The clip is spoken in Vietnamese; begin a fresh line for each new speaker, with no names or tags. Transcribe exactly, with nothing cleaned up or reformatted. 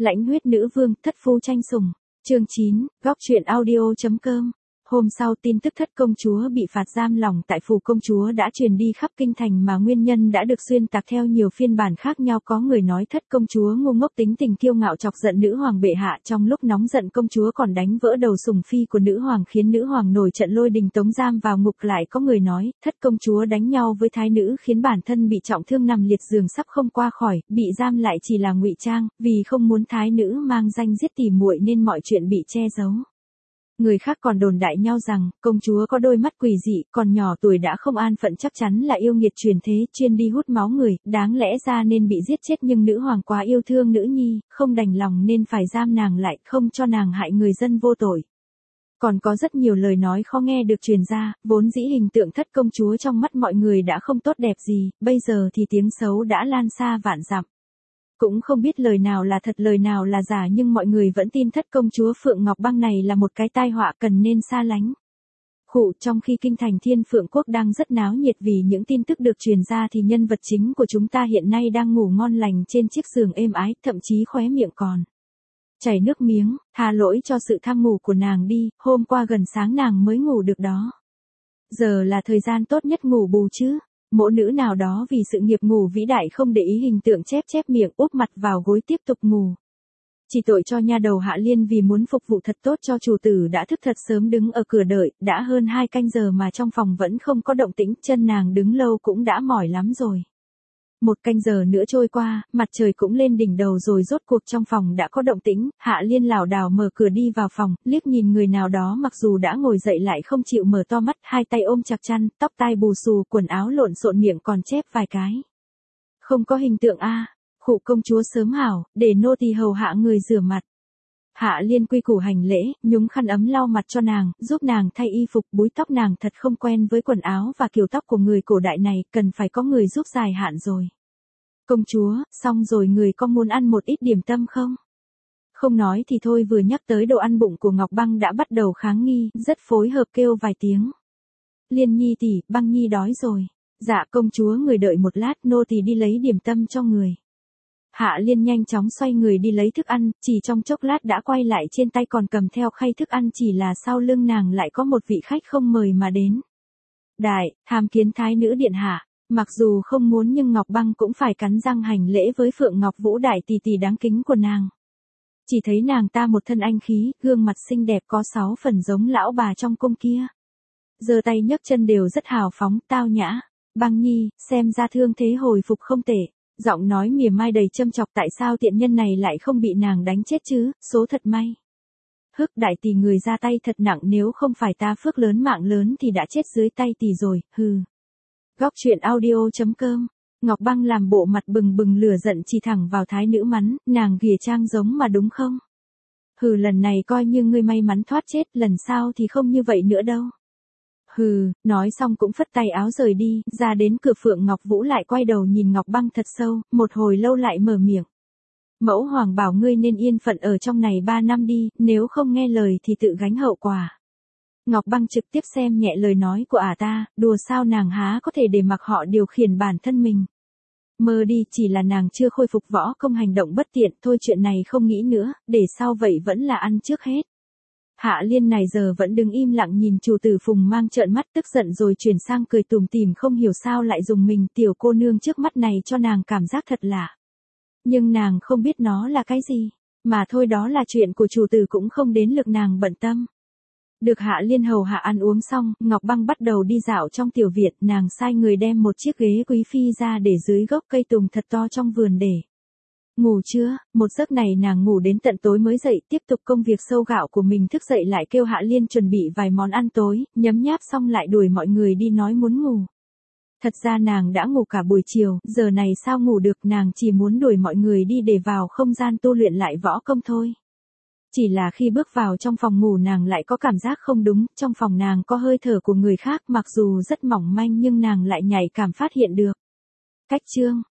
Lãnh huyết nữ vương, thất phu tranh sủng. Chương chín, góc truyện audio.com. Hôm sau tin tức thất công chúa bị phạt giam lỏng tại phủ công chúa đã truyền đi khắp kinh thành mà nguyên nhân đã được xuyên tạc theo nhiều phiên bản khác nhau. Có người nói thất công chúa ngu ngốc tính tình kiêu ngạo chọc giận nữ hoàng bệ hạ, trong lúc nóng giận công chúa còn đánh vỡ đầu sủng phi của nữ hoàng khiến nữ hoàng nổi trận lôi đình tống giam vào ngục. Lại có người nói thất công chúa đánh nhau với thái nữ khiến bản thân bị trọng thương nằm liệt giường sắp không qua khỏi, bị giam lại chỉ là ngụy trang, vì không muốn thái nữ mang danh giết tỉ muội nên mọi chuyện bị che giấu. Người khác còn đồn đại nhau rằng, công chúa có đôi mắt quỷ dị, còn nhỏ tuổi đã không an phận, chắc chắn là yêu nghiệt truyền thế, chuyên đi hút máu người, đáng lẽ ra nên bị giết chết, nhưng nữ hoàng quá yêu thương nữ nhi, không đành lòng nên phải giam nàng lại, không cho nàng hại người dân vô tội. Còn có rất nhiều lời nói khó nghe được truyền ra, vốn dĩ hình tượng thất công chúa trong mắt mọi người đã không tốt đẹp gì, bây giờ thì tiếng xấu đã lan xa vạn dặm. Cũng không biết lời nào là thật lời nào là giả, nhưng mọi người vẫn tin thất công chúa Phượng Ngọc Băng này là một cái tai họa cần nên xa lánh. Khụ, trong khi kinh thành Thiên Phượng Quốc đang rất náo nhiệt vì những tin tức được truyền ra thì nhân vật chính của chúng ta hiện nay đang ngủ ngon lành trên chiếc giường êm ái, thậm chí khóe miệng còn chảy nước miếng. Tha lỗi cho sự tham ngủ của nàng đi, hôm qua gần sáng nàng mới ngủ được đó. Giờ là thời gian tốt nhất ngủ bù chứ. Mỗ nữ nào đó vì sự nghiệp ngủ vĩ đại không để ý hình tượng chép chép miệng, úp mặt vào gối tiếp tục ngủ. Chỉ tội cho nha đầu Hạ Liên vì muốn phục vụ thật tốt cho chủ tử đã thức thật sớm đứng ở cửa đợi, đã hơn hai canh giờ mà trong phòng vẫn không có động tĩnh, chân nàng đứng lâu cũng đã mỏi lắm rồi. Một canh giờ nữa trôi qua, mặt trời cũng lên đỉnh đầu rồi, rốt cuộc trong phòng đã có động tĩnh. Hạ Liên lảo đảo mở cửa đi vào phòng, liếc nhìn người nào đó mặc dù đã ngồi dậy lại không chịu mở to mắt, hai tay ôm chặt chăn, tóc tai bù xù, quần áo lộn xộn, miệng còn chép vài cái. Không có hình tượng a. À. Khụ công chúa sớm hảo, để nô tỳ hầu hạ người rửa mặt. Hạ Liên quy củ hành lễ, nhúng khăn ấm lau mặt cho nàng, giúp nàng thay y phục, búi tóc nàng thật không quen với quần áo và kiểu tóc của người cổ đại này, cần phải có người giúp dài hạn rồi. Công chúa, xong rồi, người có muốn ăn một ít điểm tâm không? Không nói thì thôi, vừa nhắc tới đồ ăn, bụng của Ngọc Băng đã bắt đầu kháng nghi, rất phối hợp kêu vài tiếng. Liên nhi tỷ, Băng nhi đói rồi. Dạ công chúa, người đợi một lát, nô tỳ đi lấy điểm tâm cho người. Hạ Liên nhanh chóng xoay người đi lấy thức ăn, chỉ trong chốc lát đã quay lại, trên tay còn cầm theo khay thức ăn, chỉ là sau lưng nàng lại có một vị khách không mời mà đến. Đại, tham kiến thái nữ điện hạ. Mặc dù không muốn nhưng Ngọc Băng cũng phải cắn răng hành lễ với Phượng Ngọc Vũ đại tỷ tỷ đáng kính của nàng. Chỉ thấy nàng ta một thân anh khí, gương mặt xinh đẹp có sáu phần giống lão bà trong cung kia. Giơ tay nhấc chân đều rất hào phóng, tao nhã. Băng nhi, xem ra thương thế hồi phục không tệ. Giọng nói mỉa mai đầy châm chọc, tại sao tiện nhân này lại không bị nàng đánh chết chứ, số thật may. Hức đại tỷ, người ra tay thật nặng, nếu không phải ta phước lớn mạng lớn thì đã chết dưới tay tỷ rồi, hừ. Góc truyện audio.com. Ngọc Băng làm bộ mặt bừng bừng lửa giận chỉ thẳng vào thái nữ mắng, nàng ghìa trang giống mà đúng không? Hừ, lần này coi như ngươi may mắn thoát chết, lần sau thì không như vậy nữa đâu. Hừ, nói xong cũng phất tay áo rời đi, ra đến cửa Phượng Ngọc Vũ lại quay đầu nhìn Ngọc Băng thật sâu, một hồi lâu lại mở miệng. Mẫu hoàng bảo ngươi nên yên phận ở trong này ba năm đi, nếu không nghe lời thì tự gánh hậu quả. Ngọc Băng trực tiếp xem nhẹ lời nói của ả ta, đùa sao, nàng há có thể để mặc họ điều khiển bản thân mình. Mơ đi, chỉ là nàng chưa khôi phục võ công, hành động bất tiện, thôi chuyện này không nghĩ nữa, để sau vậy vẫn là ăn trước hết. Hạ Liên này giờ vẫn đứng im lặng nhìn chủ tử Phùng Mang trợn mắt tức giận rồi chuyển sang cười tủm tỉm, không hiểu sao lại dùng mình, tiểu cô nương trước mắt này cho nàng cảm giác thật lạ. Nhưng nàng không biết nó là cái gì, mà thôi, đó là chuyện của chủ tử, cũng không đến lượt nàng bận tâm. Được Hạ Liên hầu hạ ăn uống xong, Ngọc Băng bắt đầu đi dạo trong tiểu viện, nàng sai người đem một chiếc ghế quý phi ra để dưới gốc cây tùng thật to trong vườn để ngủ chưa. Một giấc này nàng ngủ đến tận tối mới dậy, tiếp tục công việc sâu gạo của mình. Thức dậy lại kêu Hạ Liên chuẩn bị vài món ăn tối, nhấm nháp xong lại đuổi mọi người đi nói muốn ngủ. Thật ra nàng đã ngủ cả buổi chiều, giờ này sao ngủ được, nàng chỉ muốn đuổi mọi người đi để vào không gian tu luyện lại võ công thôi. Chỉ là khi bước vào trong phòng ngủ nàng lại có cảm giác không đúng, trong phòng nàng có hơi thở của người khác, mặc dù rất mỏng manh nhưng nàng lại nhạy cảm phát hiện được. Cách chương